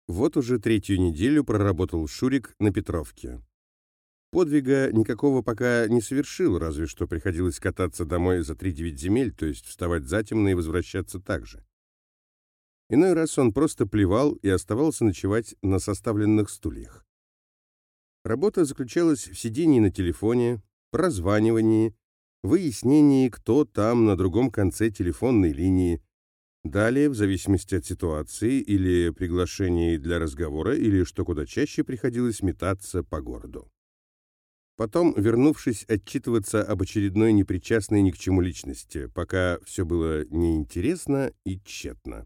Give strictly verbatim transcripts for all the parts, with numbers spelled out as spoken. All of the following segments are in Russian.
Вот уже третью неделю проработал Шурик на Петровке. Подвига никакого пока не совершил, разве что приходилось кататься домой за три-девять земель, то есть вставать затемно и возвращаться так же. Иной раз он просто плевал и оставался ночевать на составленных стульях. Работа заключалась в сидении на телефоне, прозванивании, выяснении, кто там на другом конце телефонной линии. Далее, в зависимости от ситуации, или приглашений для разговора, или, что куда чаще, приходилось метаться по городу. Потом, вернувшись, отчитываться об очередной непричастной ни к чему личности, пока все было неинтересно и тщетно.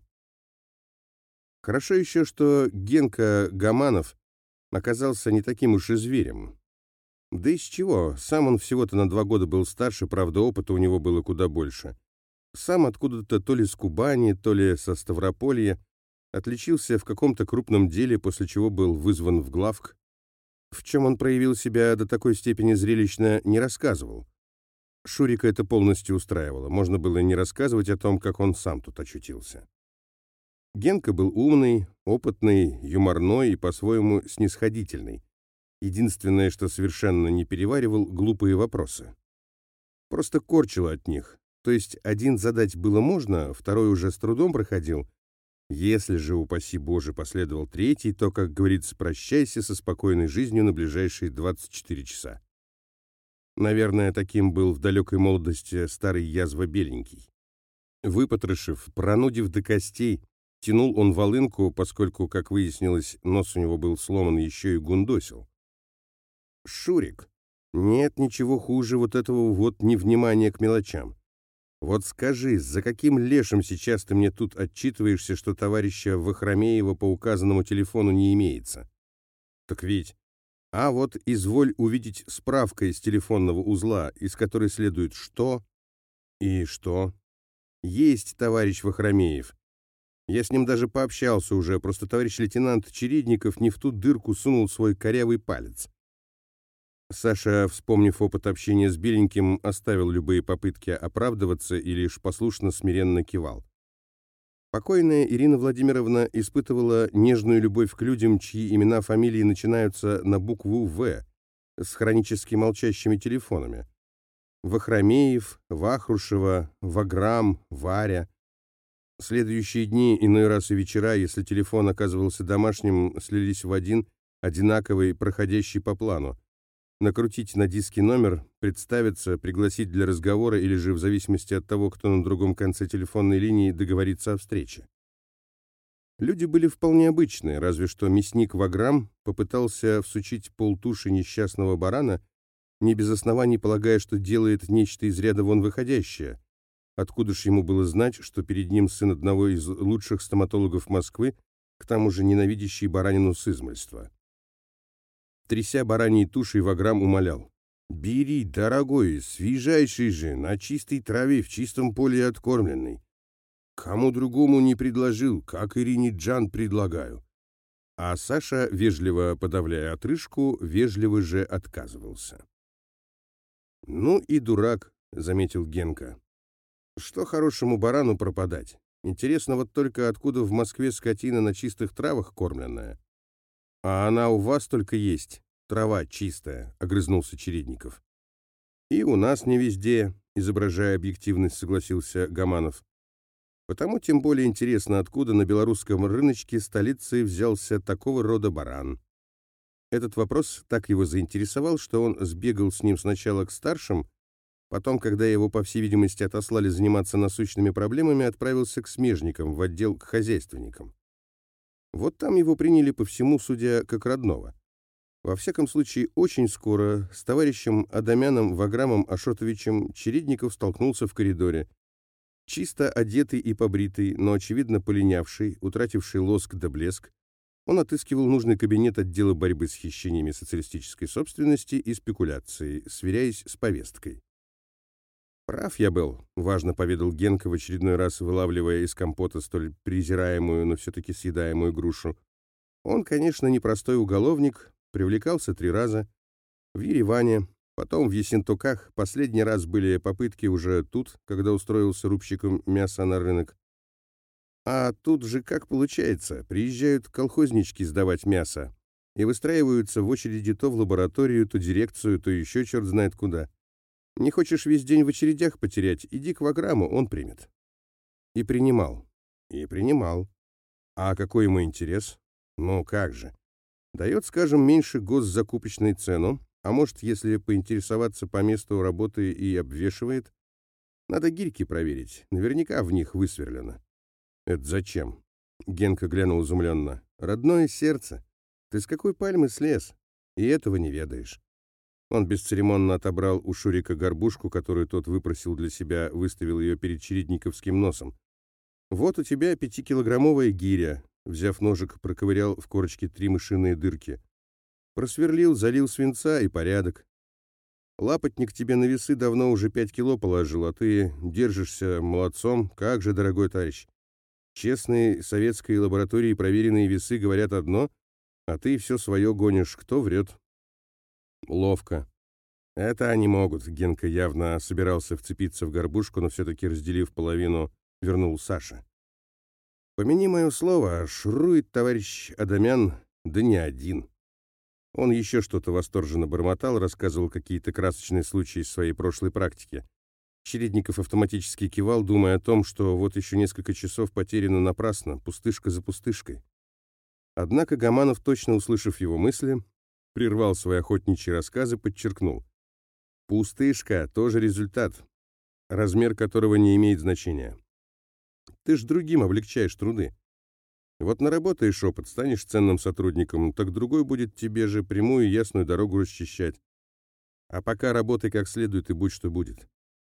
Хорошо еще, что Генка Гаманов оказался не таким уж и зверем. Да из чего, сам он всего-то на два года был старше, правда, опыта у него было куда больше. Сам откуда-то то ли с Кубани, то ли со Ставрополья, отличился в каком-то крупном деле, после чего был вызван в главк. В чем он проявил себя до такой степени зрелищно, не рассказывал. Шурика это полностью устраивало, можно было не рассказывать о том, как он сам тут очутился. Генка был умный, опытный, юморной и по-своему снисходительный. Единственное, что совершенно не переваривал, глупые вопросы. Просто корчило от них. То есть один задать было можно, второй уже с трудом проходил. Если же, упаси Боже, последовал третий, то, как говорится, прощайся со спокойной жизнью на ближайшие двадцать четыре часа. Наверное, таким был в далекой молодости старый язва Беленький. Выпотрошив, пронудив до костей, тянул он волынку, поскольку, как выяснилось, нос у него был сломан, еще и гундосил. Шурик, нет ничего хуже вот этого вот невнимания к мелочам. Вот скажи, за каким лешим сейчас ты мне тут отчитываешься, что товарища Вахромеева по указанному телефону не имеется? Так ведь... А вот изволь увидеть справка из телефонного узла, из которой следует что и что. Есть товарищ Вахромеев. Я с ним даже пообщался уже, просто товарищ лейтенант Чередников не в ту дырку сунул свой корявый палец. Саша, вспомнив опыт общения с Беленьким, оставил любые попытки оправдываться и лишь послушно смиренно кивал. Покойная Ирина Владимировна испытывала нежную любовь к людям, чьи имена, фамилии начинаются на букву «В», с хронически молчащими телефонами. Вахромеев, Вахрушева, Ваграм, Варя. Следующие дни, иной раз и вечера, если телефон оказывался домашним, слились в один, одинаковый, проходящий по плану. Накрутить на диске номер, представиться, пригласить для разговора или же, в зависимости от того, кто на другом конце телефонной линии, договориться о встрече. Люди были вполне обычные, разве что мясник Ваграм попытался всучить полтуши несчастного барана, не без оснований полагая, что делает нечто из ряда вон выходящее. Откуда ж ему было знать, что перед ним сын одного из лучших стоматологов Москвы, к тому же ненавидящий баранину с измольства. Тряся бараньей тушей, Ваграм умолял: «Бери, дорогой, свежайший же, на чистой траве, в чистом поле откормленный. Кому другому не предложил, как Ирине Джан предлагаю». А Саша, вежливо подавляя отрыжку, вежливо же отказывался. «Ну и дурак», — заметил Генка. «Что хорошему барану пропадать? Интересно вот только, откуда в Москве скотина на чистых травах кормленная? А она у вас только есть, трава чистая», — огрызнулся Чередников. «И у нас не везде», — изображая объективность, согласился Гаманов. «Потому тем более интересно, откуда на белорусском рыночке столицы взялся такого рода баран». Этот вопрос так его заинтересовал, что он сбегал с ним сначала к старшим, потом, когда его, по всей видимости, отослали заниматься насущными проблемами, отправился к смежникам, в отдел к хозяйственникам. Вот там его приняли по всему, судя как родного. Во всяком случае, очень скоро с товарищем Адамяном Ваграмом Ашотовичем Чередников столкнулся в коридоре. Чисто одетый и побритый, но, очевидно, полинявший, утративший лоск да блеск, он отыскивал нужный кабинет отдела борьбы с хищениями социалистической собственности и спекуляцией, сверяясь с повесткой. «Прав я был», — важно поведал Генка, в очередной раз вылавливая из компота столь презираемую, но все-таки съедаемую грушу. «Он, конечно, непростой уголовник, привлекался три раза. В Ереване, потом в Ессентуках, последний раз были попытки уже тут, когда устроился рубщиком мяса на рынок. А тут же как получается, приезжают колхознички сдавать мясо и выстраиваются в очереди то в лабораторию, то дирекцию, то еще черт знает куда. Не хочешь весь день в очередях потерять, иди к Ваграму, он примет. И принимал. И принимал. А какой ему интерес? Ну как же. Дает, скажем, меньше госзакупочной цену, а может, если поинтересоваться по месту работы и обвешивает. Надо гирьки проверить, наверняка в них высверлено. Это зачем? Генка глянул изумленно. Родное сердце. Ты с какой пальмы слез? И этого не ведаешь. Он бесцеремонно отобрал у Шурика горбушку, которую тот выпросил для себя, выставил ее перед чередниковским носом. Вот у тебя пятикилограммовая гиря. Взяв ножик, проковырял в корочке три мышиные дырки. Просверлил, залил свинца и порядок. Лапотник тебе на весы давно уже пять кило положил, а ты держишься молодцом. Как же, дорогой товарищ. Честные советской лаборатории проверенные весы говорят одно, а ты все свое гонишь. Кто врет? Ловко. Это они могут. Генка явно собирался вцепиться в горбушку, но все-таки, разделив половину, вернул Саше. Помяни мое слово, шурует товарищ Адамян, да не один. Он еще что-то восторженно бормотал, рассказывал какие-то красочные случаи из своей прошлой практики. Чередников автоматически кивал, думая о том, что вот еще несколько часов потеряно напрасно, пустышка за пустышкой. Однако Гаманов, точно услышав его мысли, прервал свои охотничьи рассказы, подчеркнул. Пустышка — тоже результат, размер которого не имеет значения. Ты ж другим облегчаешь труды. Вот наработаешь опыт, станешь ценным сотрудником, так другой будет тебе же прямую и ясную дорогу расчищать. А пока работай как следует и будь что будет.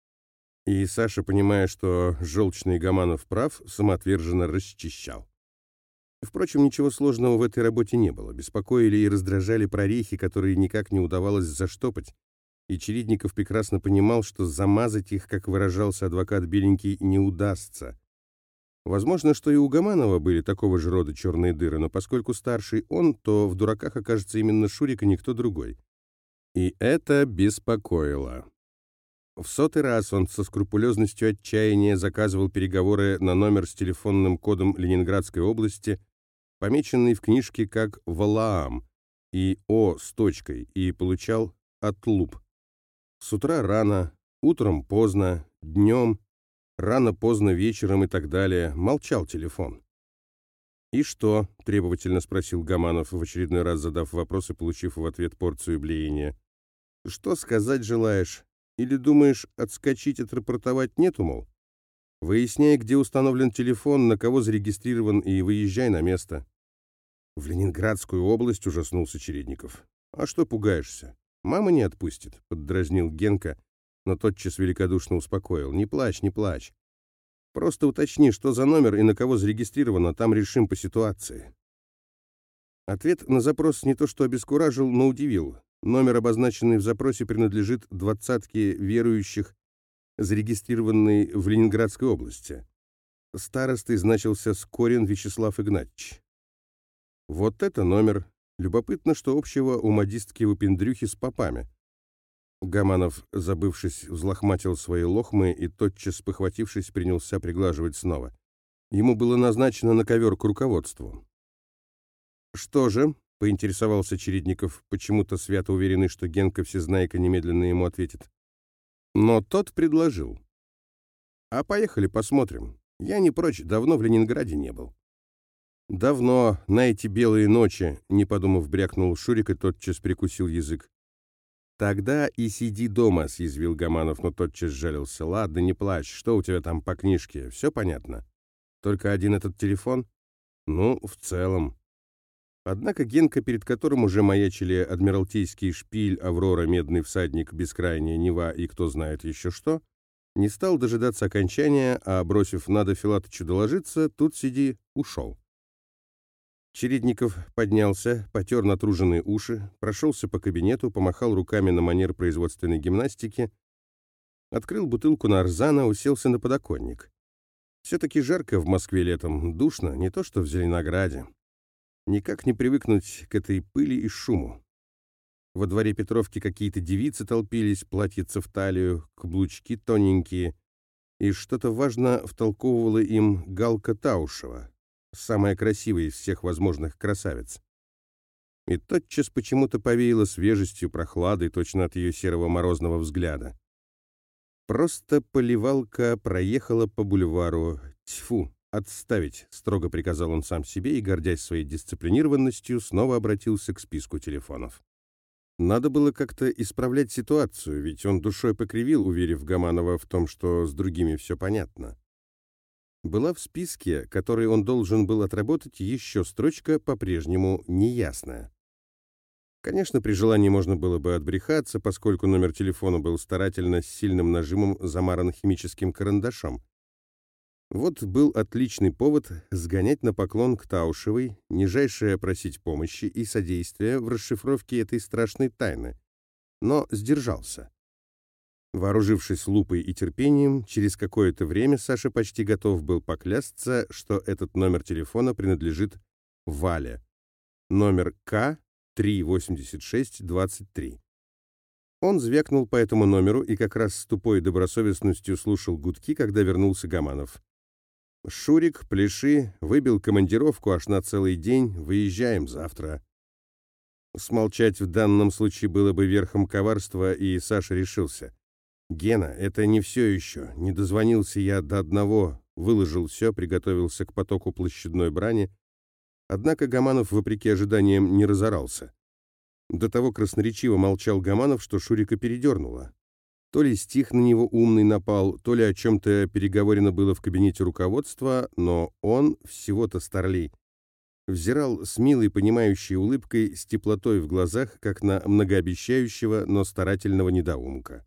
И Саша, понимая, что желчный Гаманов прав, самоотверженно расчищал. Впрочем, ничего сложного в этой работе не было. Беспокоили и раздражали прорехи, которые никак не удавалось заштопать. И Чередников прекрасно понимал, что замазать их, как выражался адвокат Беленький, не удастся. Возможно, что и у Гаманова были такого же рода черные дыры, но поскольку старший он, то в дураках окажется именно Шурик и никто другой. И это беспокоило. В сотый раз он со скрупулезностью отчаяния заказывал переговоры на номер с телефонным кодом Ленинградской области, помеченный в книжке как «Валаам» и «О» с точкой, и получал отлуп. С утра рано, утром поздно, днем, рано-поздно вечером и так далее. Молчал телефон. «И что?» — требовательно спросил Гаманов, в очередной раз задав вопрос и получив в ответ порцию блеяния. «Что сказать желаешь? Или думаешь, отскочить, отрапортовать нету, мол? Выясняй, где установлен телефон, на кого зарегистрирован, и выезжай на место». «В Ленинградскую область?» — ужаснулся Чередников. «А что пугаешься? Мама не отпустит», — поддразнил Генка, но тотчас великодушно успокоил. «Не плачь, не плачь. Просто уточни, что за номер и на кого зарегистрировано, там решим по ситуации». Ответ на запрос не то что обескуражил, но удивил. Номер, обозначенный в запросе, принадлежит двадцатке верующих, зарегистрированной в Ленинградской области. Старостой значился Скорин Вячеслав Игнатьевич. Вот это номер. Любопытно, что общего у модистки-выпендрюхи с попами. Гаманов, забывшись, взлохматил свои лохмы и, тотчас похватившись, принялся приглаживать снова. Ему было назначено на ковер к руководству. «Что же?» — поинтересовался Чередников, почему-то свято уверенный, что Генка Всезнайка немедленно ему ответит. Но тот предложил. «А поехали посмотрим. Я не прочь, давно в Ленинграде не был». «Давно, на эти белые ночи», — не подумав, брякнул Шурик и тотчас прикусил язык. «Тогда и сиди дома», — съязвил Гаманов, но тотчас жалился. «Ладно, не плачь, что у тебя там по книжке, все понятно? Только один этот телефон?» «Ну, в целом». Однако Генка, перед которым уже маячили Адмиралтейский шпиль, Аврора, Медный всадник, Бескрайняя Нева и кто знает еще что, не стал дожидаться окончания, а, бросив «надо Филатычу доложиться», тут сиди, ушел. Чередников поднялся, потер натруженные уши, прошелся по кабинету, помахал руками на манер производственной гимнастики, открыл бутылку нарзана, уселся на подоконник. Все-таки жарко в Москве летом, душно, не то что в Зеленограде. Никак не привыкнуть к этой пыли и шуму. Во дворе Петровки какие-то девицы толпились, платьица в талию, каблучки тоненькие. и что-то важно втолковывала им Галка Таушева, самая красивая из всех возможных красавиц. И тотчас почему-то повеяло свежестью, прохладой, точно от ее серого морозного взгляда. Просто поливалка проехала по бульвару. Тьфу, отставить, строго приказал он сам себе и, гордясь своей дисциплинированностью, снова обратился к списку телефонов. Надо было как-то исправлять ситуацию, ведь он душой покривил, уверив Гаманова в том, что с другими все понятно. Была в списке, который он должен был отработать, еще строчка по-прежнему неясная. Конечно, при желании можно было бы отбрехаться, поскольку номер телефона был старательно с сильным нажимом замаран химическим карандашом. Вот был отличный повод сгонять на поклон к Таушевой, нижайшее просить помощи и содействия в расшифровке этой страшной тайны. Но сдержался. Вооружившись лупой и терпением, через какое-то время Саша почти готов был поклясться, что этот номер телефона принадлежит Вале. Номер К три восемьдесят шесть двадцать три. Он звякнул по этому номеру и как раз с тупой добросовестностью слушал гудки, когда вернулся Гаманов. «Шурик, пляши, выбил командировку аж на целый день, выезжаем завтра». Смолчать в данном случае было бы верхом коварства, и Саша решился. «Гена, это не все еще. Не дозвонился я до одного, выложил все, приготовился к потоку площадной брани». Однако Гаманов, вопреки ожиданиям, не разорался. До того красноречиво молчал Гаманов, что Шурика передернуло. То ли стих на него умный напал, то ли о чем-то переговорено было в кабинете руководства, но он, всего-то старлей, взирал с милой понимающей улыбкой, с теплотой в глазах, как на многообещающего, но старательного недоумка.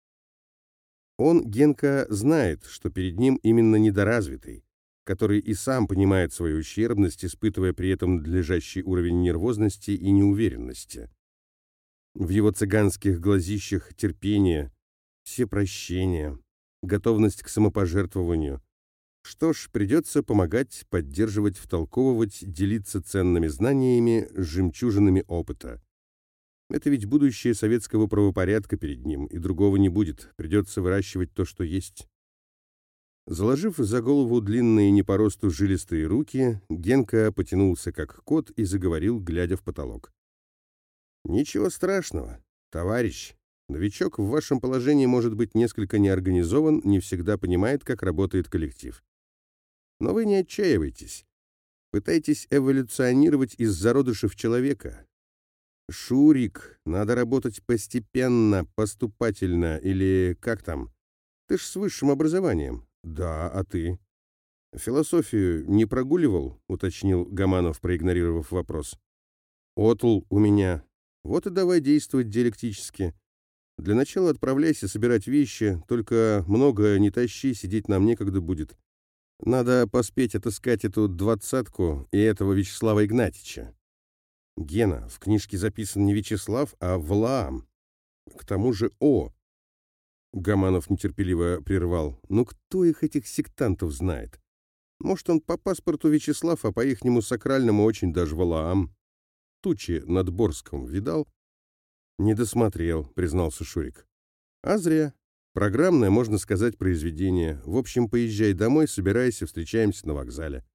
Он, Генка, знает, что перед ним именно недоразвитый, который и сам понимает свою ущербность, испытывая при этом надлежащий уровень нервозности и неуверенности. В его цыганских глазищах терпение, всепрощение, готовность к самопожертвованию. Что ж, придется помогать, поддерживать, втолковывать, делиться ценными знаниями, жемчужинами опыта. Это ведь будущее советского правопорядка перед ним, и другого не будет, придется выращивать то, что есть. Заложив за голову длинные не по росту жилистые руки, Генка потянулся как кот и заговорил, глядя в потолок. «Ничего страшного, товарищ. Новичок в вашем положении может быть несколько неорганизован, не всегда понимает, как работает коллектив. Но вы не отчаивайтесь. Пытайтесь эволюционировать из зародышев человека. Шурик, надо работать постепенно, поступательно, или как там? Ты ж с высшим образованием». «Да, а ты?» «Философию не прогуливал?» — уточнил Гаманов, проигнорировав вопрос. «Отл у меня. Вот и давай действовать диалектически. Для начала отправляйся собирать вещи, только много не тащи, сидеть нам некогда будет. Надо поспеть отыскать эту двадцатку и этого Вячеслава Игнатьича». «Гена, в книжке записан не Вячеслав, а Валаам. К тому же О». Гаманов нетерпеливо прервал. «Ну кто их, этих сектантов, знает? Может, он по паспорту Вячеслав, а по ихнему сакральному очень даже Валаам. Тучи над Борском видал?» «Не досмотрел», — признался Шурик. «А зря. Программное, можно сказать, произведение. В общем, поезжай домой, собирайся, встречаемся на вокзале».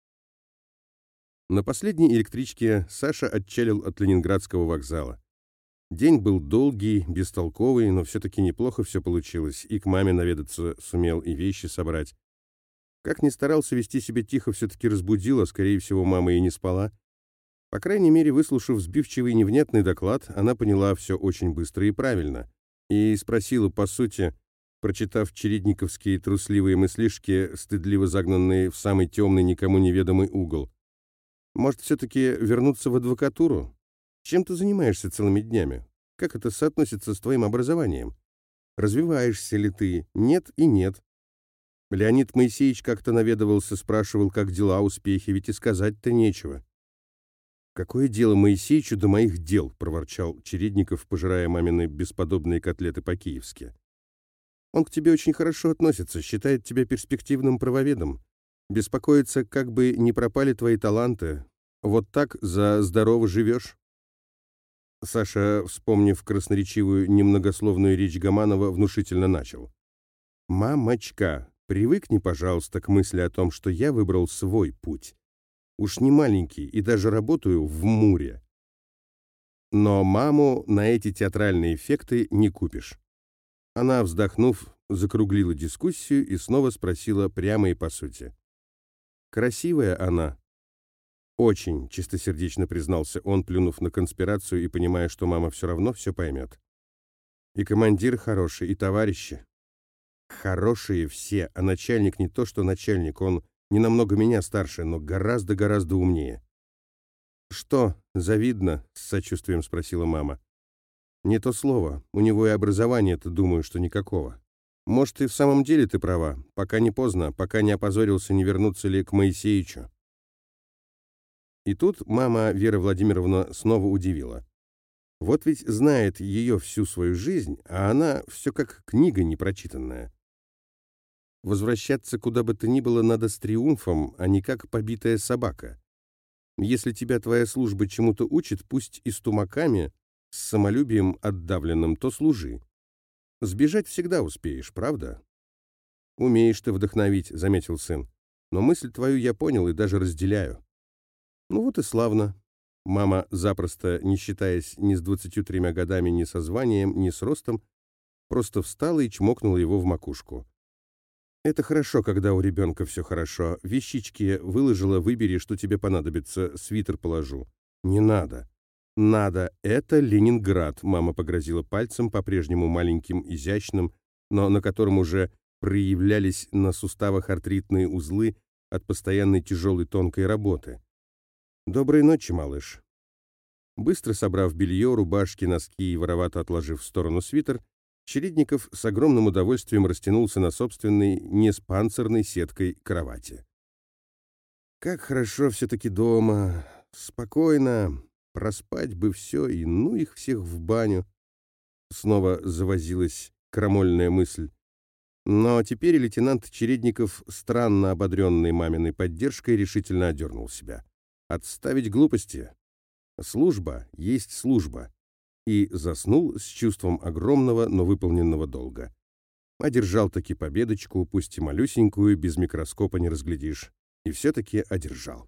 На последней электричке Саша отчалил от Ленинградского вокзала. День был долгий, бестолковый, но все-таки неплохо все получилось. И к маме наведаться сумел, и вещи собрать. Как ни старался вести себя тихо, все-таки разбудила, скорее всего, мама и не спала. По крайней мере, выслушав сбивчивый невнятный доклад, она поняла все очень быстро и правильно. И спросила, по сути, прочитав чередниковские трусливые мыслишки, стыдливо загнанные в самый темный, никому неведомый угол. «Может, все-таки вернуться в адвокатуру? Чем ты занимаешься целыми днями? Как это соотносится с твоим образованием? Развиваешься ли ты? Нет и нет». Леонид Моисеевич как-то наведывался, спрашивал, как дела, успехи, ведь и сказать-то нечего. «Какое дело Моисеевичу до моих дел?» — проворчал Чередников, пожирая мамины бесподобные котлеты по-киевски. «Он к тебе очень хорошо относится, считает тебя перспективным правоведом. Беспокоится, как бы не пропали твои таланты. Вот так за здорово живешь». Саша, вспомнив красноречивую, немногословную речь Гаманова, внушительно начал. «Мамочка, привыкни, пожалуйста, к мысли о том, что я выбрал свой путь. Уж не маленький и даже работаю в Муре. Но маму на эти театральные эффекты не купишь». Она, вздохнув, закруглила дискуссию и снова спросила прямо и по сути. «Красивая она?» «Очень», — чистосердечно признался он, плюнув на конспирацию и понимая, что мама все равно все поймет. «И командир хороший, и товарищи. Хорошие все, а начальник не то что начальник, он не намного меня старше, но гораздо-гораздо умнее». «Что, завидно?» — с сочувствием спросила мама. «Не то слово. У него и образования-то, думаю, что никакого. Может, и в самом деле ты права. Пока не поздно, пока не опозорился, не вернуться ли к Моисеичу». И тут мама Вера Владимировна снова удивила. Вот ведь знает ее всю свою жизнь, а она все как книга непрочитанная. Возвращаться куда бы то ни было надо с триумфом, а не как побитая собака. Если тебя твоя служба чему-то учит, пусть и с тумаками, с самолюбием отдавленным, то служи. Сбежать всегда успеешь, правда? «Умеешь ты вдохновить», — заметил сын. «Но мысль твою я понял и даже разделяю». «Ну вот и славно». Мама, запросто, не считаясь ни с двадцатью тремя годами, ни со званием, ни с ростом, просто встала и чмокнула его в макушку. «Это хорошо, когда у ребенка все хорошо. Вещички выложила, выбери, что тебе понадобится, свитер положу». «Не надо». «Надо. Это Ленинград», — мама погрозила пальцем, по-прежнему маленьким, изящным, но на котором уже проявлялись на суставах артритные узлы от постоянной тяжелой тонкой работы. «Доброй ночи, малыш». Быстро собрав белье, рубашки, носки и воровато отложив в сторону свитер, Чередников с огромным удовольствием растянулся на собственной, не с панцирной сеткой, кровати. «Как хорошо все-таки дома. Спокойно. Проспать бы все, и ну их всех в баню». Снова завозилась крамольная мысль. Но теперь лейтенант Чередников, странно ободренный маминой поддержкой, решительно одернул себя. Отставить глупости. Служба есть служба. И заснул с чувством огромного, но выполненного долга. Одержал таки победочку, пусть и малюсенькую, без микроскопа не разглядишь. И все-таки одержал.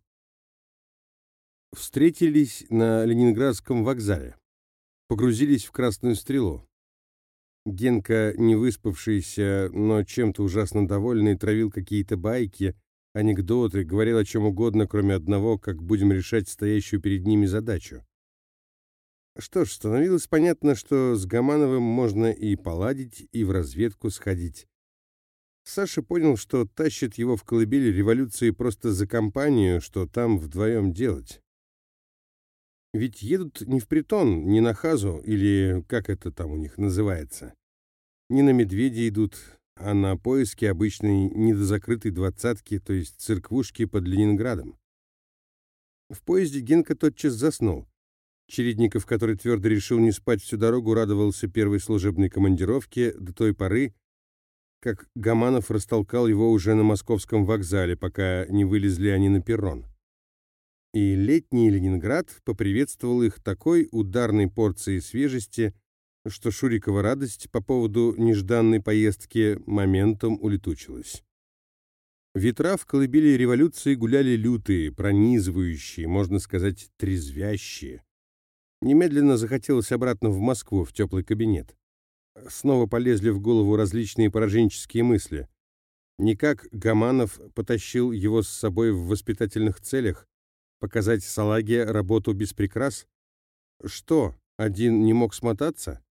Встретились на Ленинградском вокзале. Погрузились в Красную Стрелу. Генка, не выспавшийся, но чем-то ужасно довольный, травил какие-то байки, анекдоты, говорил о чем угодно, кроме одного, как будем решать стоящую перед ними задачу. Что ж, становилось понятно, что с Гамановым можно и поладить, и в разведку сходить. Саша понял, что тащит его в колыбель революции просто за компанию, что там вдвоем делать. Ведь едут не в притон, не на Хазу, или как это там у них называется. Не на Медведя идут, а на поиски обычной недозакрытой двадцатки, то есть церквушки под Ленинградом. В поезде Генка тотчас заснул. Чередников, который твердо решил не спать всю дорогу, радовался первой служебной командировке до той поры, как Гаманов растолкал его уже на московском вокзале, пока не вылезли они на перрон. И летний Ленинград поприветствовал их такой ударной порцией свежести, что Шурикова радость по поводу нежданной поездки моментом улетучилась. Ветра в колыбели революции гуляли лютые, пронизывающие, можно сказать, трезвящие. Немедленно захотелось обратно в Москву, в теплый кабинет. Снова полезли в голову различные пораженческие мысли. Никак Гаманов потащил его с собой в воспитательных целях, показать салаге работу без прикрас? Что, один не мог смотаться?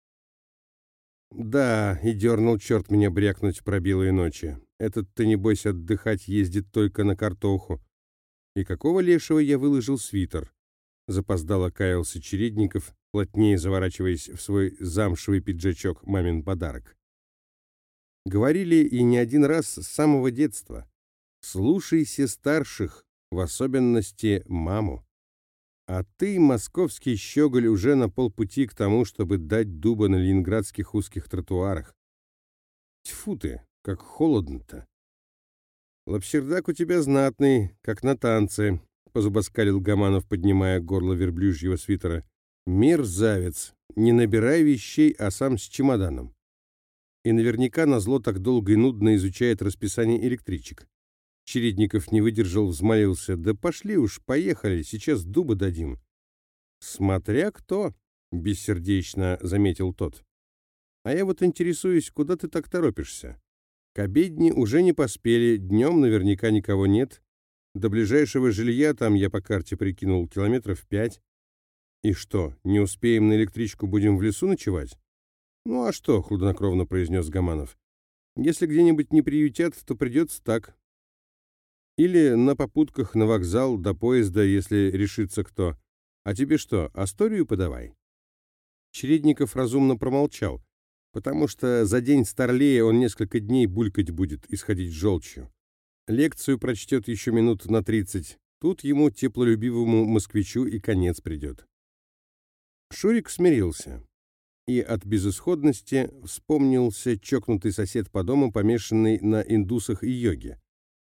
Да, и дернул черт меня брякнуть про белые ночи. Этот-то, небось, отдыхать ездит только на картоху. И какого лешего я выложил свитер? Запоздало каялся Чередников, плотнее заворачиваясь в свой замшевый пиджачок, мамин подарок. Говорили и не один раз с самого детства. Слушайся старших, в особенности маму. А ты, московский щеголь, уже на полпути к тому, чтобы дать дуба на ленинградских узких тротуарах. Тьфу ты, как холодно-то. Лапсердак у тебя знатный, как на танце, позубоскалил Гаманов, поднимая горло верблюжьего свитера. Мерзавец, не набирай вещей, а сам с чемоданом. И наверняка назло так долго и нудно изучает расписание электричек. Чередников не выдержал, взмолился: «Да пошли уж, поехали, сейчас дуба дадим». «Смотря кто», — бессердечно заметил тот. «А я вот интересуюсь, куда ты так торопишься? К обедне уже не поспели, днем наверняка никого нет. До ближайшего жилья там, я по карте прикинул, километров пять. И что, не успеем на электричку, будем в лесу ночевать?» «Ну а что», — хладнокровно произнес Гаманов. «Если где-нибудь не приютят, то придется так. Или на попутках на вокзал до поезда, если решится кто. А тебе что, историю подавай?» Чередников разумно промолчал, потому что за день старлея он несколько дней булькать будет, исходить желчью. Лекцию прочтет еще минут на тридцать. Тут ему, теплолюбивому москвичу, и конец придет. Шурик смирился. И от безысходности вспомнился чокнутый сосед по дому, помешанный на индусах и йоге.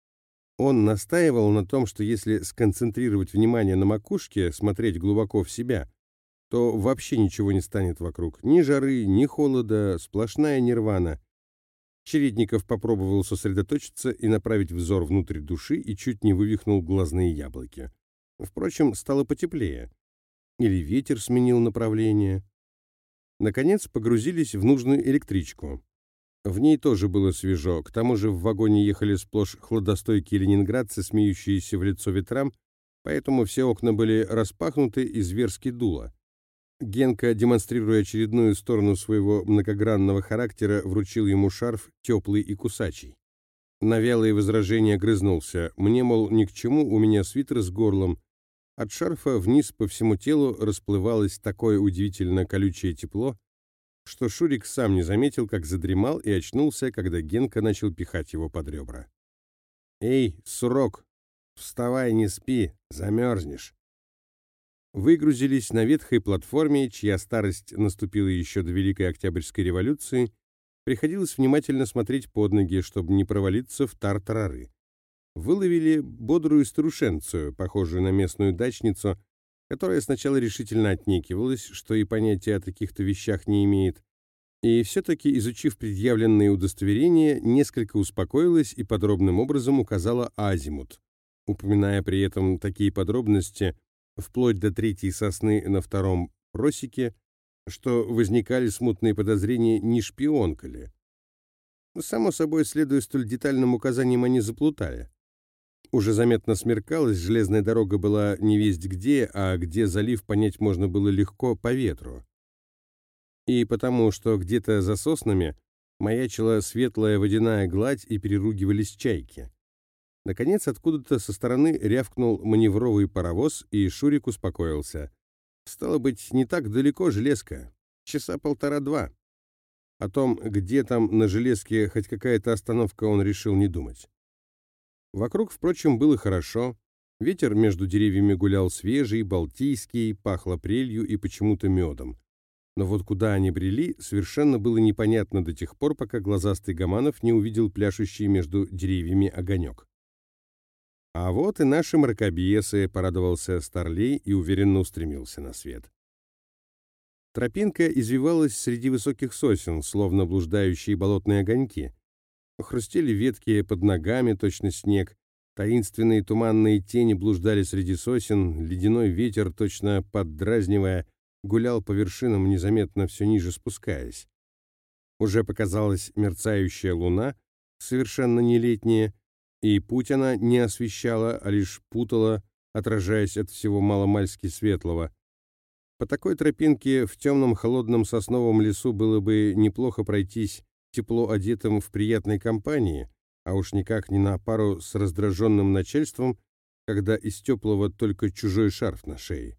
Он настаивал на том, что если сконцентрировать внимание на макушке, смотреть глубоко в себя, то вообще ничего не станет вокруг. Ни жары, ни холода, сплошная нирвана. Чередников попробовал сосредоточиться и направить взор внутрь души и чуть не вывихнул глазные яблоки. Впрочем, стало потеплее. Или ветер сменил направление. Наконец погрузились в нужную электричку. В ней тоже было свежо, к тому же в вагоне ехали сплошь хладостойкие ленинградцы, смеющиеся в лицо ветрам, поэтому все окна были распахнуты и зверски дуло. Генка, демонстрируя очередную сторону своего многогранного характера, вручил ему шарф, теплый и кусачий. На вялые возражения грызнулся: «Мне, мол, ни к чему, у меня свитер с горлом». От шарфа вниз по всему телу расплывалось такое удивительно колючее тепло, что Шурик сам не заметил, как задремал и очнулся, когда Генка начал пихать его под ребра. «Эй, сурок, вставай, не спи, замерзнешь». Выгрузились на ветхой платформе, чья старость наступила еще до Великой Октябрьской революции. Приходилось внимательно смотреть под ноги, чтобы не провалиться в тартарары. Выловили бодрую старушенцию, похожую на местную дачницу, которая сначала решительно отнекивалась, что и понятия о таких-то вещах не имеет, и все-таки, изучив предъявленные удостоверения, несколько успокоилась и подробным образом указала азимут, упоминая при этом такие подробности, вплоть до третьей сосны на втором просеке, что возникали смутные подозрения, не шпионка ли. Само собой, следуя столь детальным указаниям, они заплутали. Уже заметно смеркалось, железная дорога была не весть где, а где залив понять можно было легко по ветру. И потому, что где-то за соснами маячила светлая водяная гладь и переругивались чайки. Наконец, откуда-то со стороны рявкнул маневровый паровоз, и Шурик успокоился. Стало быть, не так далеко железка. Часа полтора-два. О том, где там на железке хоть какая-то остановка, он решил не думать. Вокруг, впрочем, было хорошо. Ветер между деревьями гулял свежий, балтийский, пахло прелью и почему-то медом. Но вот куда они брели, совершенно было непонятно до тех пор, пока глазастый Гаманов не увидел пляшущий между деревьями огонек. «А вот и наши мракобесы», — порадовался Старлей и уверенно устремился на свет. Тропинка извивалась среди высоких сосен, словно блуждающие болотные огоньки. Хрустели ветки под ногами, точно снег. Таинственные туманные тени блуждали среди сосен, ледяной ветер, точно поддразнивая, гулял по вершинам, незаметно все ниже спускаясь. Уже показалась мерцающая луна, совершенно не летняя, и путь она не освещала, а лишь путала, отражаясь от всего маломальски светлого. По такой тропинке в темном холодном сосновом лесу было бы неплохо пройтись тепло одетым в приятной компании, а уж никак не на пару с раздраженным начальством, когда из теплого только чужой шарф на шее.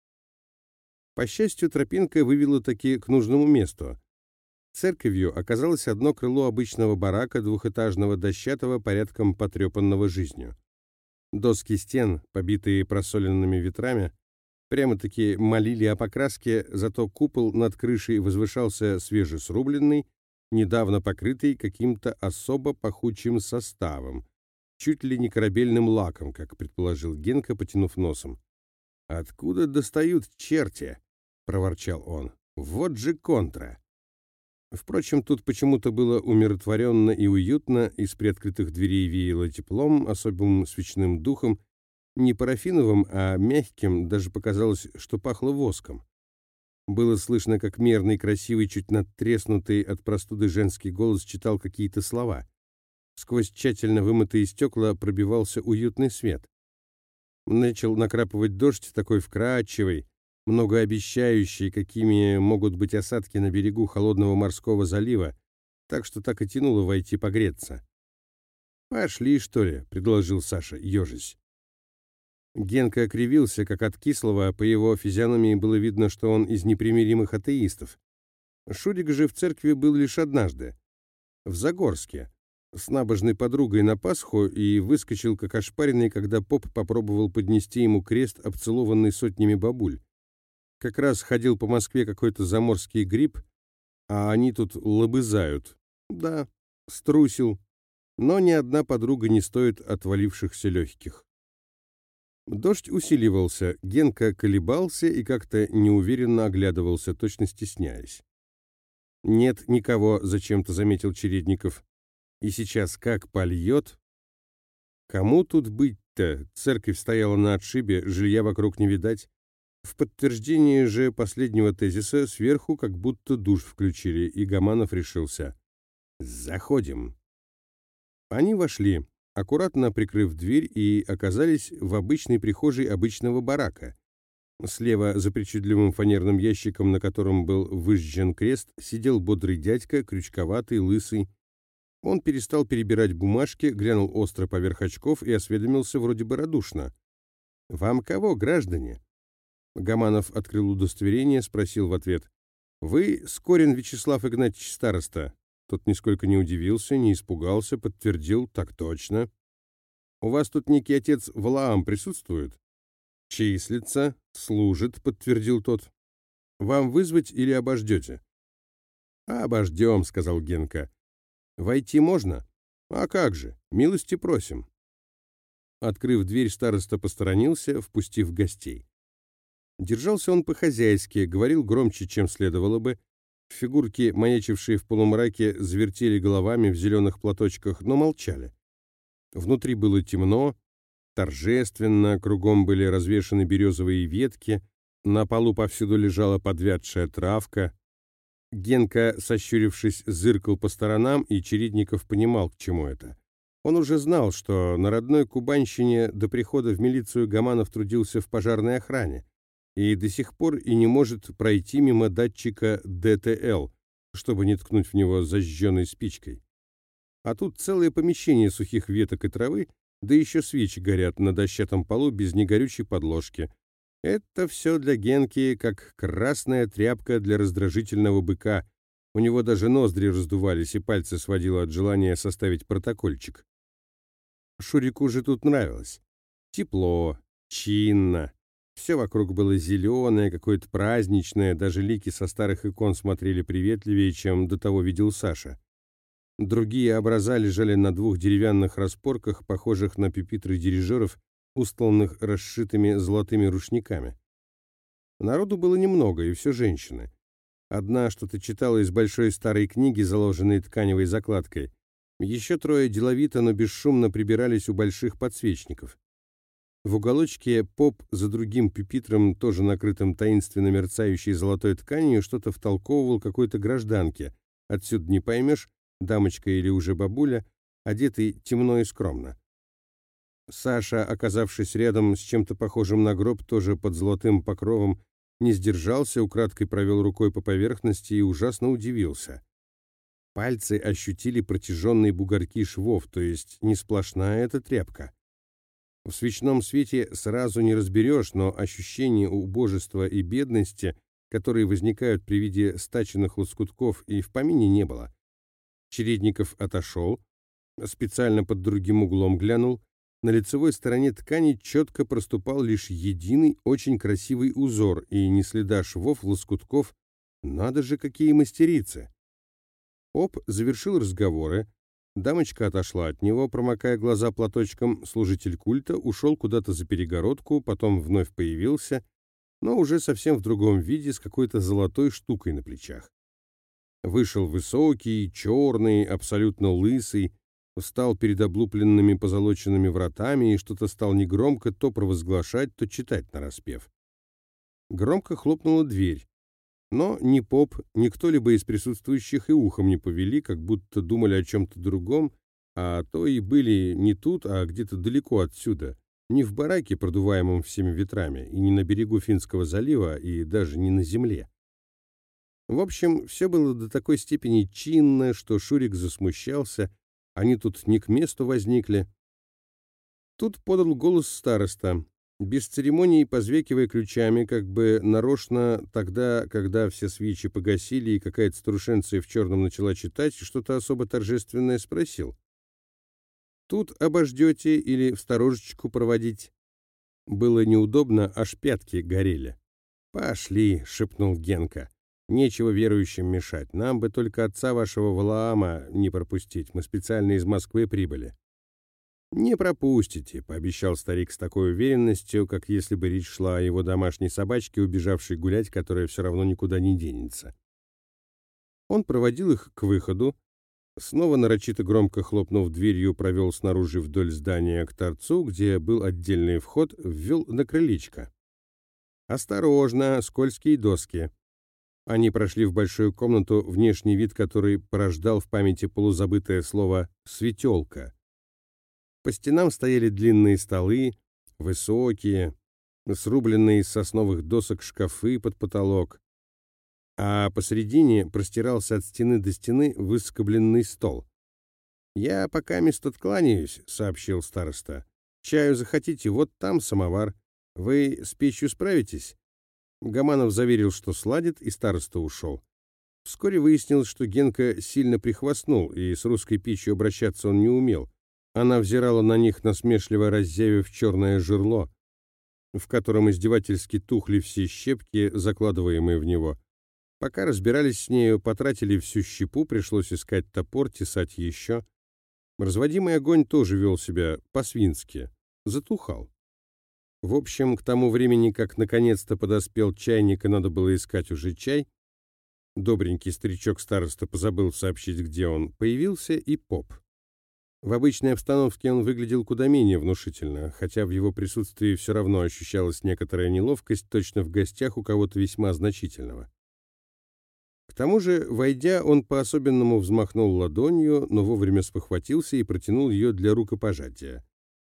По счастью, тропинка вывела таки к нужному месту. Церковью оказалось одно крыло обычного барака, двухэтажного дощатого, порядком потрепанного жизнью. Доски стен, побитые просоленными ветрами, прямо-таки молили о покраске, зато купол над крышей возвышался свежесрубленный, недавно покрытый каким-то особо пахучим составом, чуть ли не корабельным лаком, как предположил Генка, потянув носом. «Откуда достают черти?» — проворчал он. «Вот же контра!» Впрочем, тут почему-то было умиротворенно и уютно, из приоткрытых дверей веяло теплом, особым свечным духом, не парафиновым, а мягким, даже показалось, что пахло воском. Было слышно, как мерный, красивый, чуть надтреснутый от простуды женский голос читал какие-то слова. Сквозь тщательно вымытые стекла пробивался уютный свет. Начал накрапывать дождь, такой вкрадчивый, многообещающий, какими могут быть осадки на берегу холодного морского залива, так что так и тянуло войти погреться. «Пошли, что ли?» — предложил Саша, ежась. Генка окривился, как от кислого, а по его физиономии было видно, что он из непримиримых атеистов. Шурик же в церкви был лишь однажды, в Загорске, с набожной подругой на Пасху, и выскочил как ошпаренный, когда поп попробовал поднести ему крест, обцелованный сотнями бабуль. Как раз ходил по Москве какой-то заморский гриб, а они тут лобызают. Да, струсил, но ни одна подруга не стоит отвалившихся легких. Дождь усиливался, Генка колебался и как-то неуверенно оглядывался, точно стесняясь. «Нет никого», — зачем-то заметил Чередников. «И сейчас как польет?» «Кому тут быть-то?» Церковь стояла на отшибе, жилья вокруг не видать. В подтверждение же последнего тезиса сверху как будто душ включили, и Гаманов решился. «Заходим». Они вошли, аккуратно прикрыв дверь, и оказались в обычной прихожей обычного барака. Слева, за причудливым фанерным ящиком, на котором был выжжен крест, сидел бодрый дядька, крючковатый, лысый. Он перестал перебирать бумажки, глянул остро поверх очков и осведомился вроде бы радушно. «Вам кого, граждане?» Гаманов открыл удостоверение, спросил в ответ. «Вы Скорин Вячеслав Игнатьевич, староста?» Тот нисколько не удивился, не испугался, подтвердил: «Так точно». «У вас тут некий отец Валаам присутствует?» «Числится, служит», — подтвердил тот. «Вам вызвать или обождете?» «Обождем», — сказал Генка. «Войти можно?» «А как же, милости просим». Открыв дверь, староста посторонился, впустив гостей. Держался он по-хозяйски, говорил громче, чем следовало бы. Фигурки, маячившие в полумраке, завертели головами в зеленых платочках, но молчали. Внутри было темно, торжественно, кругом были развешаны березовые ветки, на полу повсюду лежала подвядшая травка. Генка, сощурившись, зыркал по сторонам, и Чередников понимал, к чему это. Он уже знал, что на родной Кубанщине до прихода в милицию Гаманов трудился в пожарной охране, и до сих пор и не может пройти мимо датчика дэ тэ эл, чтобы не ткнуть в него зажженной спичкой. А тут целое помещение сухих веток и травы, да еще свечи горят на дощатом полу без негорючей подложки. Это все для Генки, как красная тряпка для раздражительного быка. У него даже ноздри раздувались, и пальцы сводило от желания составить протокольчик. Шурику же тут нравилось. Тепло, чинно. Все вокруг было зеленое, какое-то праздничное, даже лики со старых икон смотрели приветливее, чем до того видел Саша. Другие образа лежали на двух деревянных распорках, похожих на пюпитры дирижеров, устланных расшитыми золотыми рушниками. Народу было немного, и все женщины. Одна что-то читала из большой старой книги, заложенной тканевой закладкой. Еще трое деловито, но бесшумно прибирались у больших подсвечников. В уголочке поп за другим пюпитром, тоже накрытым таинственно мерцающей золотой тканью, что-то втолковывал какой-то гражданке. Отсюда не поймешь, дамочка или уже бабуля, одетый темно и скромно. Саша, оказавшись рядом с чем-то похожим на гроб, тоже под золотым покровом, не сдержался, украдкой провел рукой по поверхности и ужасно удивился. Пальцы ощутили протяженные бугорки швов, то есть не сплошная эта тряпка. В свечном свете сразу не разберешь, но ощущение убожества и бедности, которые возникают при виде стаченных лоскутков, и в помине не было. Чередников отошел, специально под другим углом глянул. На лицевой стороне ткани четко проступал лишь единый, очень красивый узор, и ни следа швов, лоскутков. Надо же, какие мастерицы! Поп завершил разговоры. Дамочка отошла от него, промокая глаза платочком. Служитель культа ушел куда-то за перегородку, потом вновь появился, но уже совсем в другом виде, с какой-то золотой штукой на плечах. Вышел высокий, черный, абсолютно лысый, встал перед облупленными позолоченными вратами и что-то стал негромко то провозглашать, то читать нараспев. Громко хлопнула дверь, но ни поп, ни кто-либо из присутствующих и ухом не повели, как будто думали о чем-то другом, а то и были не тут, а где-то далеко отсюда, не в бараке, продуваемом всеми ветрами, и не на берегу Финского залива, и даже не на земле. В общем, все было до такой степени чинно, что Шурик засмущался, они тут не к месту возникли. Тут подал голос староста, без церемоний позвякивая ключами, как бы нарочно тогда, когда все свечи погасили и какая-то старушенция в черном начала читать, что-то особо торжественное спросил. «Тут обождете или в сторожечку проводить?» Было неудобно, аж пятки горели. «Пошли», — шепнул Генка. «Нечего верующим мешать. Нам бы только отца вашего Валаама не пропустить. Мы специально из Москвы прибыли». «Не пропустите», — пообещал старик с такой уверенностью, как если бы речь шла о его домашней собачке, убежавшей гулять, которая все равно никуда не денется. Он проводил их к выходу, снова нарочито громко хлопнув дверью, провел снаружи вдоль здания к торцу, где был отдельный вход, ввел на крылечко. «Осторожно, скользкие доски». Они прошли в большую комнату, внешний вид которой порождал в памяти полузабытое слово «светелка». По стенам стояли длинные столы, высокие, срубленные из сосновых досок шкафы под потолок, а посредине простирался от стены до стены выскобленный стол. «Я пока мест откланяюсь», — сообщил староста. «Чаю захотите? Вот там самовар. Вы с печью справитесь?» Гаманов заверил, что сладит, и староста ушел. Вскоре выяснилось, что Генка сильно прихвастнул, и с русской печью обращаться он не умел. Она взирала на них, насмешливо раззявив черное жерло, в котором издевательски тухли все щепки, закладываемые в него. Пока разбирались с нею, потратили всю щепу, пришлось искать топор, тесать еще. Разводимый огонь тоже вел себя по-свински, затухал. В общем, к тому времени, как наконец-то подоспел чайник и надо было искать уже чай, добренький старичок-староста позабыл сообщить, где он, появился и поп. В обычной обстановке он выглядел куда менее внушительно, хотя в его присутствии все равно ощущалась некоторая неловкость, точно в гостях у кого-то весьма значительного. К тому же, войдя, он по-особенному взмахнул ладонью, но вовремя спохватился и протянул ее для рукопожатия.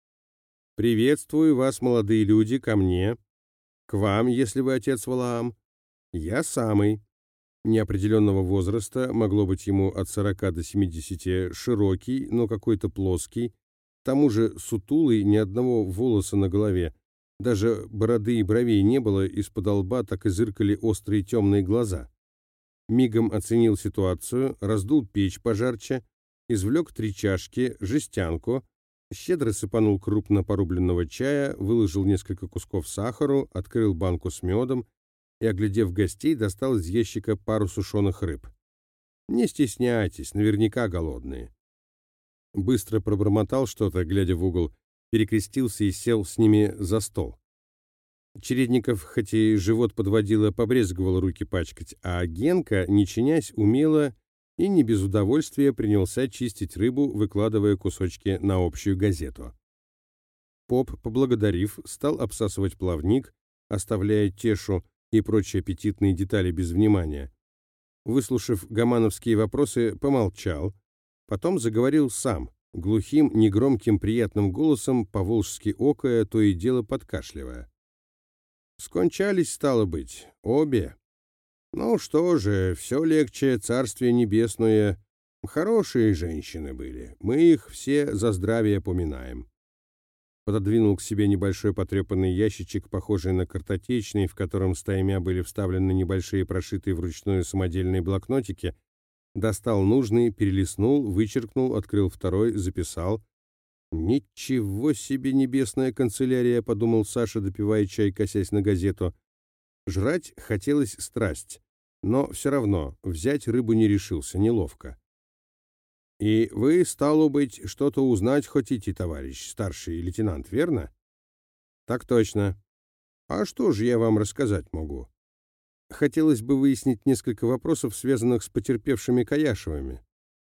«Приветствую вас, молодые люди, ко мне. К вам, если вы отец Валаам. Я самый». Неопределенного возраста, могло быть ему от сорока до семидесяти, широкий, но какой-то плоский, к тому же сутулый, ни одного волоса на голове, даже бороды и бровей не было, из-под лба так и зыркали острые темные глаза. Мигом оценил ситуацию, раздул печь пожарче, извлек три чашки, жестянку, щедро сыпанул крупно порубленного чая, выложил несколько кусков сахару, открыл банку с медом и, оглядев гостей, достал из ящика пару сушеных рыб. «Не стесняйтесь, наверняка голодные». Быстро пробормотал что-то, глядя в угол, перекрестился и сел с ними за стол. Чередников, хоть и живот подводило, побрезговал руки пачкать, а Генка, не чинясь, умело и не без удовольствия принялся чистить рыбу, выкладывая кусочки на общую газету. Поп, поблагодарив, стал обсасывать плавник, оставляя тешу и прочие аппетитные детали без внимания. Выслушав гамановские вопросы, помолчал, потом заговорил сам, глухим, негромким, приятным голосом, по-волжски окая, то и дело подкашливая. «Скончались, стало быть, обе. Ну что же, все легче, царствие небесное. Хорошие женщины были, мы их все за здравие поминаем». Пододвинул к себе небольшой потрепанный ящичек, похожий на картотечный, в котором стаймя были вставлены небольшие прошитые вручную самодельные блокнотики, достал нужный, перелистнул, вычеркнул, открыл второй, записал. «Ничего себе небесная канцелярия», — подумал Саша, допивая чай, косясь на газету. Жрать хотелось страсть, но все равно взять рыбу не решился, неловко. «И вы, стало быть, что-то узнать хотите, товарищ старший лейтенант, верно?» «Так точно. А что же я вам рассказать могу?» хотелось бы выяснить несколько вопросов, связанных с потерпевшими Каяшевыми».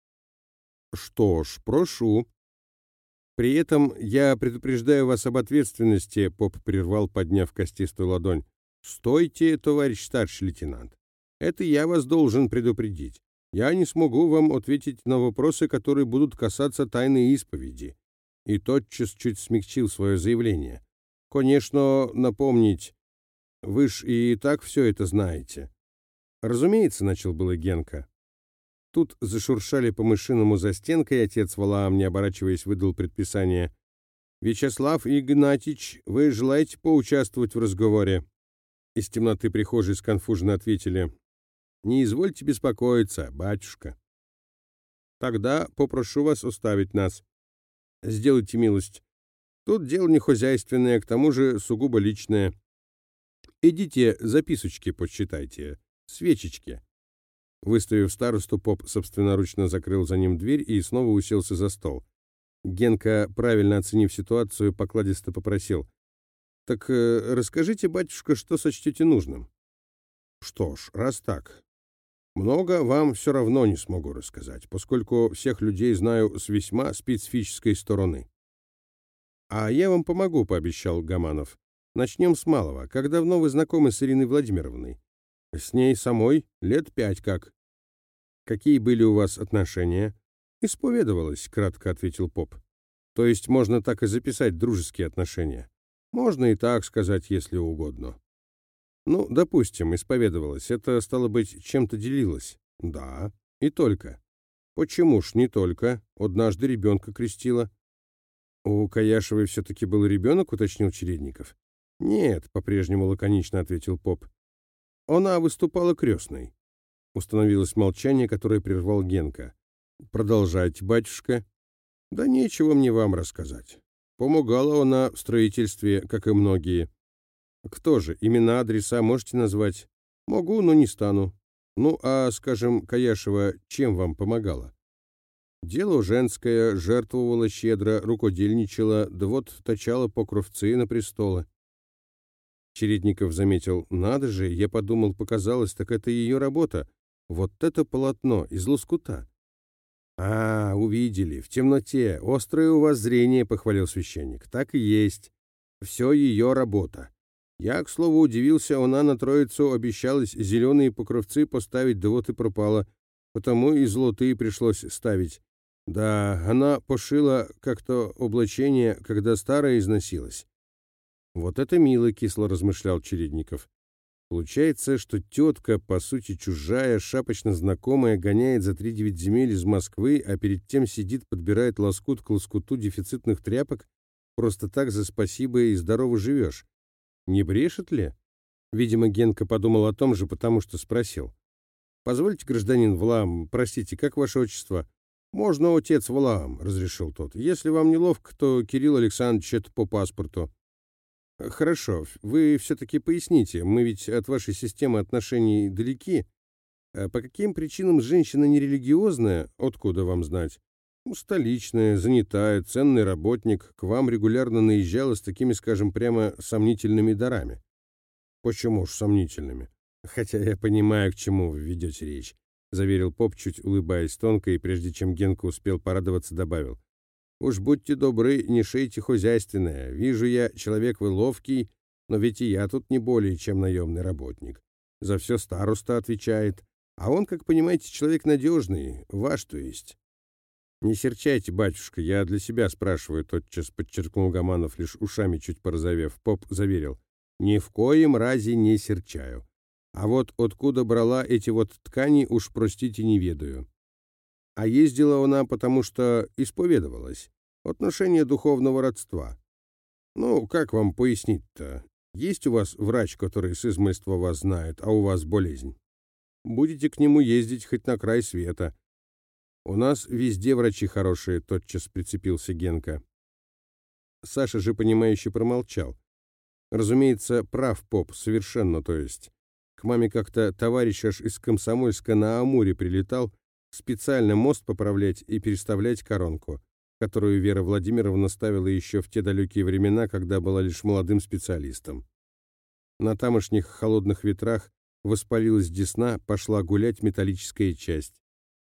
«Что ж, прошу». «При этом я предупреждаю вас об ответственности», — поп прервал, подняв костистую ладонь. «Стойте, товарищ старший лейтенант. Это я вас должен предупредить. Я не смогу вам ответить на вопросы, которые будут касаться тайной исповеди». И тотчас чуть смягчил свое заявление. «Конечно, напомнить, вы ж и так все это знаете». «Разумеется», — начал было Генка. Тут зашуршали по-мышиному за стенкой, отец Валаам, не оборачиваясь, выдал предписание. «Вячеслав Игнатьич, вы желаете поучаствовать в разговоре?» Из темноты прихожей сконфуженно ответили. «Не извольте беспокоиться, батюшка». «Тогда попрошу вас оставить нас. Сделайте милость. Тут дело не хозяйственное, к тому же сугубо личное. Идите, записочки подсчитайте, свечечки». Выставив старосту, поп собственноручно закрыл за ним дверь и снова уселся за стол. Генка, правильно оценив ситуацию, покладисто попросил. «Так э, расскажите, батюшка, что сочтете нужным». «Что ж, раз так, много вам все равно не смогу рассказать, поскольку всех людей знаю с весьма специфической стороны». «А я вам помогу», — пообещал Гаманов. «Начнем с малого. Как давно вы знакомы с Ириной Владимировной?» «С ней самой лет пять как». «Какие были у вас отношения?» «Исповедовалась», — кратко ответил поп. «То есть можно так и записать дружеские отношения?» «Можно и так сказать, если угодно». «Ну, допустим, исповедовалась. Это, стало быть, чем-то делилась?» «Да, и только». «Почему ж не только? Однажды ребенка крестила». «У Каяшевой все-таки был ребенок», — уточнил Чередников. «Нет», — по-прежнему лаконично ответил поп. «Она выступала крестной». Установилось молчание, которое прервал Генка. «Продолжайте, батюшка». «Да нечего мне вам рассказать. Помогала она в строительстве, как и многие». «Кто же? Имена, адреса можете назвать?» «Могу, но не стану». «Ну, а, скажем, Каяшева чем вам помогала?» «Дело женское, жертвовала щедро, рукодельничала, да вот точала покровцы на престолы». Чередников заметил. «Надо же, я подумал, показалось, так это ее работа. Вот это полотно из лоскута». «А, увидели, в темноте. Острое у вас зрение», — похвалил священник. «Так и есть. Все ее работа. Я, к слову, удивился, она на Троицу обещалась зеленые покровцы поставить, да вот и пропала. Потому и золотые пришлось ставить. Да, она пошила как-то облачение, когда старое износилось». «Вот это мило», — кисло размышлял Чередников. «Получается, что тетка, по сути чужая, шапочно знакомая, гоняет за три девять земель из Москвы, а перед тем сидит, подбирает лоскут к лоскуту дефицитных тряпок, просто так за спасибо и здорово живешь. Не брешет ли?» Видимо, Генка подумал о том же, потому что спросил. «Позвольте, гражданин Валаам, простите, как ваше отчество?» «Можно отец Валаам», — разрешил тот. «Если вам неловко, то Кирилл Александрович, это по паспорту». «Хорошо, вы все-таки поясните, мы ведь от вашей системы отношений далеки. А по каким причинам женщина нерелигиозная, откуда вам знать? Ну, столичная, занятая, ценный работник, к вам регулярно наезжала с такими, скажем, прямо сомнительными дарами». «Почему ж сомнительными? Хотя я понимаю, к чему вы ведете речь», — заверил поп, чуть улыбаясь тонко, и прежде чем Генка успел порадоваться, добавил. «Уж будьте добры, не шейте хозяйственное. Вижу я, человек вы ловкий, но ведь и я тут не более, чем наемный работник. За все староста отвечает, а он, как понимаете, человек надежный, ваш, то есть». «Не серчайте, батюшка, я для себя спрашиваю», — тотчас подчеркнул Гаманов, лишь ушами чуть порозовев. Поп заверил. «Ни в коем разе не серчаю. А вот откуда брала эти вот ткани, уж, простите, не ведаю. А ездила она, потому что исповедовалась. Отношение духовного родства. Ну, как вам пояснить-то? Есть у вас врач, который с измольства вас знает, а у вас болезнь? Будете к нему ездить хоть на край света». «У нас везде врачи хорошие», — тотчас прицепился Генка. Саша же, понимающе промолчал. Разумеется, прав поп, совершенно, то есть. К маме как-то товарищ аж из Комсомольска на Амуре прилетал специально мост поправлять и переставлять коронку, которую Вера Владимировна ставила еще в те далекие времена, когда была лишь молодым специалистом. На тамошних холодных ветрах воспалилась десна, пошла гулять металлическая часть.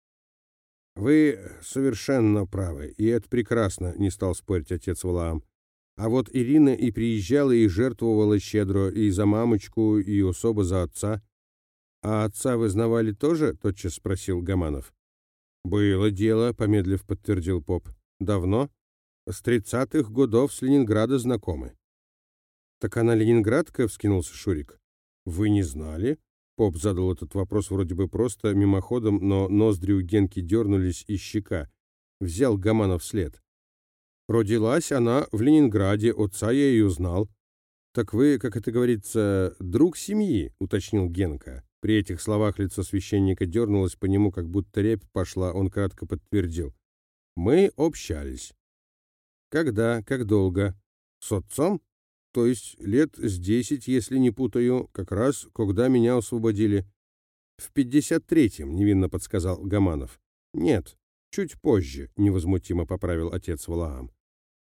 «Вы совершенно правы, и это прекрасно», — не стал спорить отец Валаам. «А вот Ирина и приезжала, и жертвовала щедро, и за мамочку, и особо за отца». «А отца вы знавали тоже?» — тотчас спросил Гаманов. «Было дело», — помедлив подтвердил поп. «Давно?» «С тридцатых годов с Ленинграда знакомы». «Так она ленинградка?» — вскинулся Шурик. «Вы не знали?» Поп задал этот вопрос вроде бы просто, мимоходом, но ноздри у Генки дернулись и щека. Взял Гаманов след. «Родилась она в Ленинграде, отца я ее знал». «Так вы, как это говорится, друг семьи», — уточнил Генка. При этих словах лицо священника дернулось, по нему как будто рябь пошла, он кратко подтвердил. «Мы общались». «Когда? Как долго?» «С отцом? То есть лет с десять, если не путаю, как раз, когда меня освободили». «В пятьдесят третьем», — невинно подсказал Гаманов. «Нет, чуть позже», — невозмутимо поправил отец Валаам.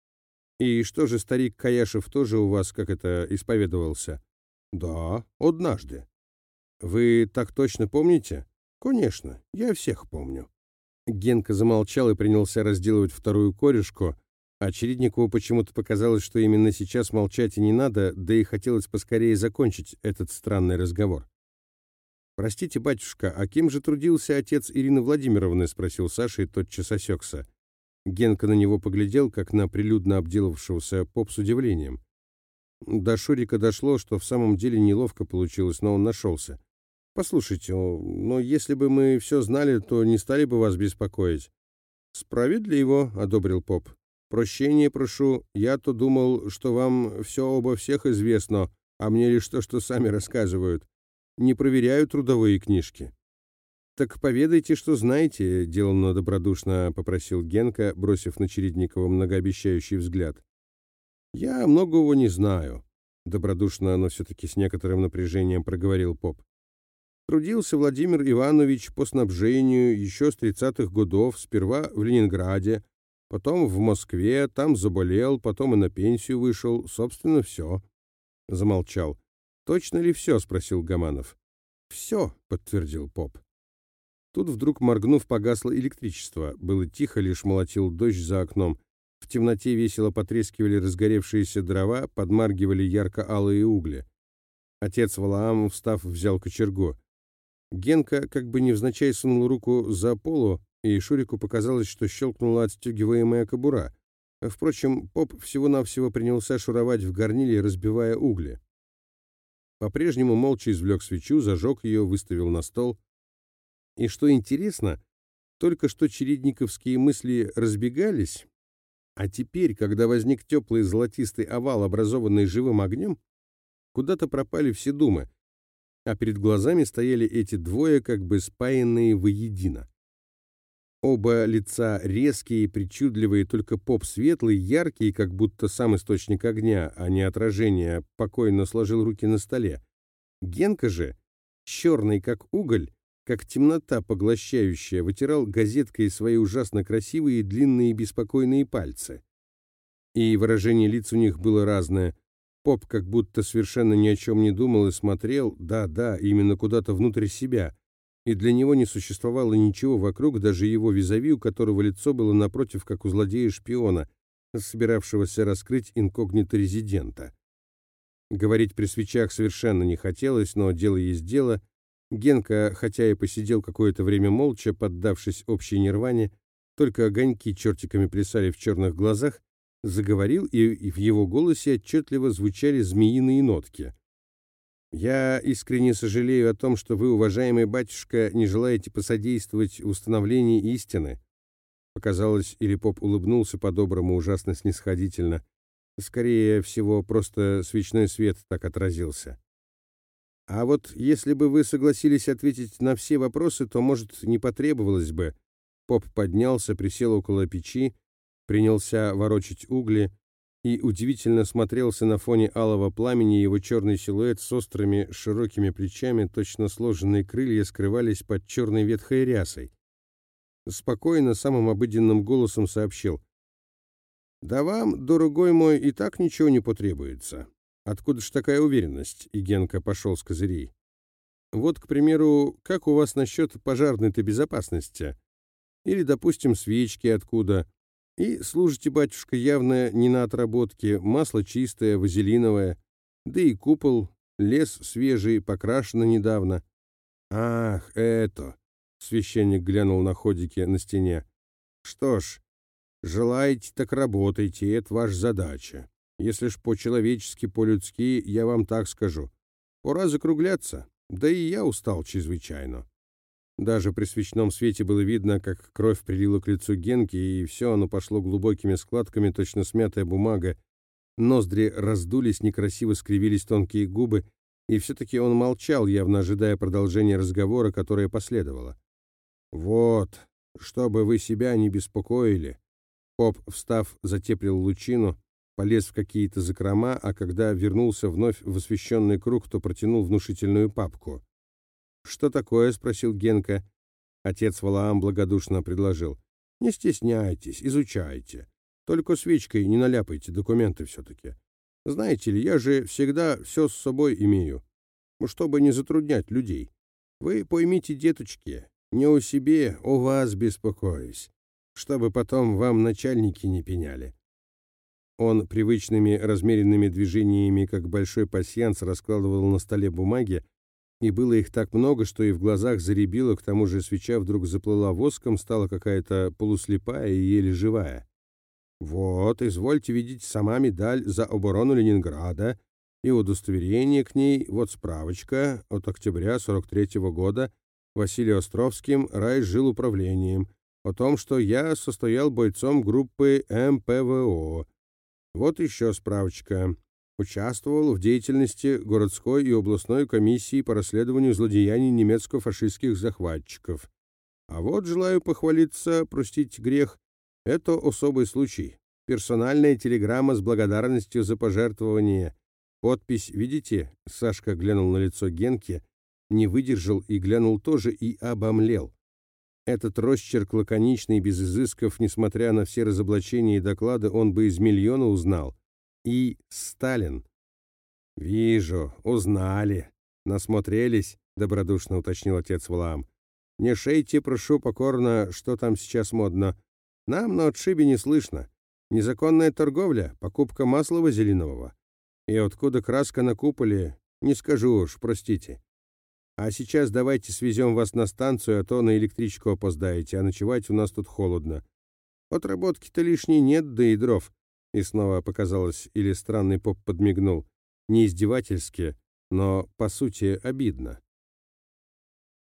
«И что же, старик Каяшев тоже у вас, как это, исповедовался?» «Да, однажды». «Вы так точно помните?» «Конечно, я всех помню». Генка замолчал и принялся разделывать вторую корешку, а Чередникову почему-то показалось, что именно сейчас молчать и не надо, да и хотелось поскорее закончить этот странный разговор. «Простите, батюшка, а кем же трудился отец Ирины Владимировны?» — спросил Саша и тотчас осекся. Генка на него поглядел, как на прилюдно обделавшегося поп с удивлением. До Шурика дошло, что в самом деле неловко получилось, но он нашелся. «Послушайте, но если бы мы все знали, то не стали бы вас беспокоить». «Справедливо», — одобрил поп. «Прощения прошу, я-то думал, что вам все обо всех известно, а мне лишь то, что сами рассказывают. Не проверяю трудовые книжки». «Так поведайте, что знаете», — деланно добродушно попросил Генка, бросив на Чередникова многообещающий взгляд. «Я многого не знаю», — добродушно, но все-таки с некоторым напряжением проговорил поп. «Трудился Владимир Иванович по снабжению еще с тридцатых годов, сперва в Ленинграде, потом в Москве, там заболел, потом и на пенсию вышел, собственно, все». Замолчал. «Точно ли все?» — спросил Гаманов. «Все», — подтвердил поп. Тут вдруг, моргнув, погасло электричество. Было тихо, лишь молотил дождь за окном. В темноте весело потрескивали разгоревшиеся дрова, подмаргивали ярко-алые угли. Отец Валаам, встав, взял кочергу. Генка как бы невзначай сунул руку за полу, и Шурику показалось, что щелкнула отстегиваемая кобура. Впрочем, поп всего-навсего принялся шуровать в горниле, разбивая угли. По-прежнему молча извлек свечу, зажег ее, выставил на стол. И что интересно, только что чередниковские мысли разбегались, а теперь, когда возник теплый золотистый овал, образованный живым огнем, куда-то пропали все думы, а перед глазами стояли эти двое, как бы спаянные воедино. Оба лица резкие и причудливые, только поп светлый, яркий, как будто сам источник огня, а не отражение, покойно сложил руки на столе. Генка же, черный как уголь, как темнота поглощающая, вытирал газеткой свои ужасно красивые длинные беспокойные пальцы. И выражение лиц у них было разное. Поп как будто совершенно ни о чем не думал и смотрел, да-да, именно куда-то внутрь себя, и для него не существовало ничего вокруг, даже его визави, у которого лицо было напротив, как у злодея-шпиона, собиравшегося раскрыть инкогнито резидента. Говорить при свечах совершенно не хотелось, но дело есть дело. Генка, хотя и посидел какое-то время молча, поддавшись общей нирване, только огоньки чертиками плясали в черных глазах, заговорил, и, и в его голосе отчетливо звучали змеиные нотки. «Я искренне сожалею о том, что вы, уважаемый батюшка, не желаете посодействовать установлению истины». Показалось, или поп улыбнулся по-доброму, ужасно снисходительно. Скорее всего, просто свечной свет так отразился. «А вот если бы вы согласились ответить на все вопросы, то, может, не потребовалось бы». Поп поднялся, присел около печи, принялся ворочать угли и удивительно смотрелся на фоне алого пламени. Его черный силуэт с острыми широкими плечами, точно сложенные крылья, скрывались под черной ветхой рясой. Спокойно, самым обыденным голосом сообщил: «Да вам, дорогой мой, и так ничего не потребуется». «Откуда ж такая уверенность?» — и Генка пошел с козырей. Вот, к примеру, как у вас насчет пожарной-то безопасности? Или, допустим, свечки откуда? И служите, батюшка, явно не на отработке, масло чистое, вазелиновое, да и купол, лес свежий, покрашено недавно. Ах, это... Священник глянул на ходики на стене. Что ж, желаете, так работайте, это ваша задача. Если ж по-человечески, по-людски, я вам так скажу. Пора закругляться, да и я устал чрезвычайно. Даже при свечном свете было видно, как кровь прилила к лицу Генки, и все оно пошло глубокими складками, точно смятая бумага. Ноздри раздулись, некрасиво скривились тонкие губы, и все-таки он молчал, явно ожидая продолжения разговора, которое последовало. «Вот, чтобы вы себя не беспокоили». Поп, встав, затеплил лучину, полез в какие-то закрома, а когда вернулся вновь в освещенный круг, то протянул внушительную папку. «Что такое?» — спросил Генка. Отец Валаам благодушно предложил. «Не стесняйтесь, изучайте. Только свечкой не наляпайте, документы все-таки. Знаете ли, я же всегда все с собой имею, чтобы не затруднять людей. Вы поймите, деточки, не о себе, о вас беспокоюсь, чтобы потом вам начальники не пеняли». Он привычными размеренными движениями, как большой пасьянс, раскладывал на столе бумаги, и было их так много, что и в глазах зарябило, к тому же свеча вдруг заплыла воском, стала какая-то полуслепая и еле живая. «Вот, извольте видеть сама медаль за оборону Ленинграда и удостоверение к ней, вот справочка от октября сорок третьего года Василием Островским райжилуправлением о том, что я состоял бойцом группы эм пэ вэ о. Вот еще справочка. Участвовал в деятельности городской и областной комиссии по расследованию злодеяний немецко-фашистских захватчиков. А вот, желаю похвалиться, простить грех, это особый случай. Персональная телеграмма с благодарностью за пожертвование. Подпись, видите?» Сашка глянул на лицо Генки, не выдержал и глянул тоже и обомлел. Этот росчерк лаконичный, без изысков, несмотря на все разоблачения и доклады, он бы из миллиона узнал. И Сталин. «Вижу, узнали. Насмотрелись», — добродушно уточнил отец Валаам. «Не шейте, прошу покорно, что там сейчас модно. Нам на отшибе не слышно. Незаконная торговля, покупка масла вазелинового. И откуда краска на куполе, не скажу уж, простите. А сейчас давайте свезем вас на станцию, а то на электричку опоздаете, а ночевать у нас тут холодно. Отработки-то лишней нет, да и дров». И снова показалось, или странный поп подмигнул. Не издевательски, но, по сути, обидно.